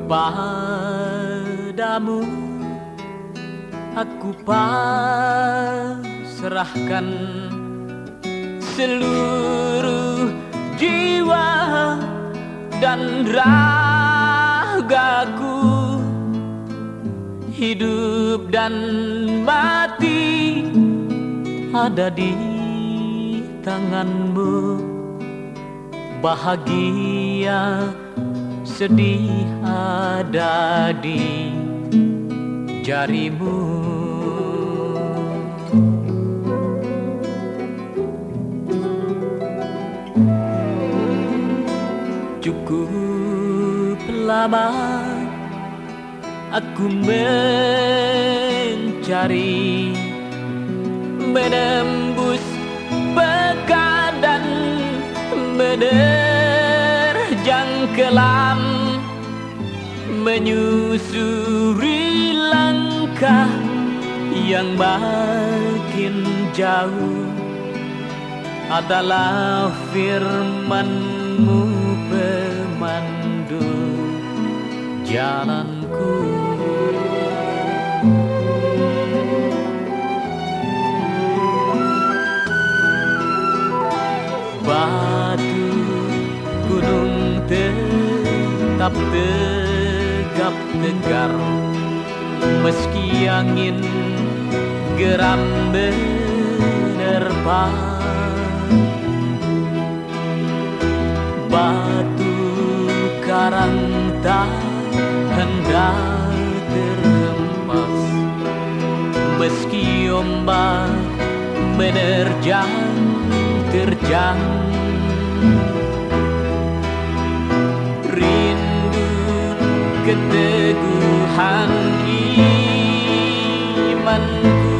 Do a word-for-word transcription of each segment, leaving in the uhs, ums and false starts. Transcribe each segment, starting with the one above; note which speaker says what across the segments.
Speaker 1: Padamu aku pasrahkan seluruh jiwa dan ragaku, hidup dan mati ada di tanganmu, bahagia sedih ada di jarimu. Cukup lama aku mencari, menembus pekan dan menerjang kelam, menyusuri langkah yang makin jauh. Adalah firman-Mu pemandu jalanku. Batu gunung tetap tegap tegar, meski angin geram menerpa. Batu karang tak hendak terhempas, meski ombak menerjang terjang. Rindu keteguhan imanku,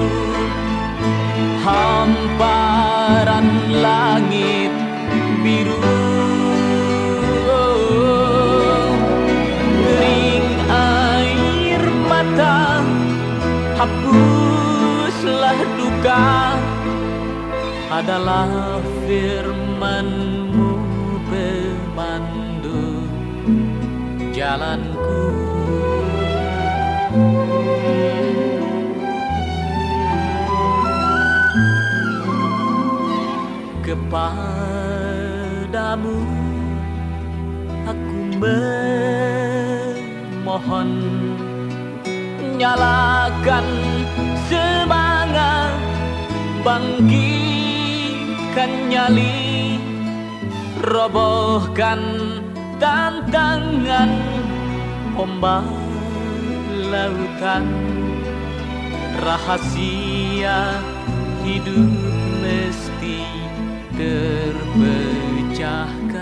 Speaker 1: hamparan langit biru, kering air mata, hapuslah duka. Adalah firman-Mu pemandu jalanku. Kepadamu aku memohon, nyalakan semangat, bangkitkan nyali, robohkan tantangan ombak lautan. Rahasia hidup mesti terpecahkan.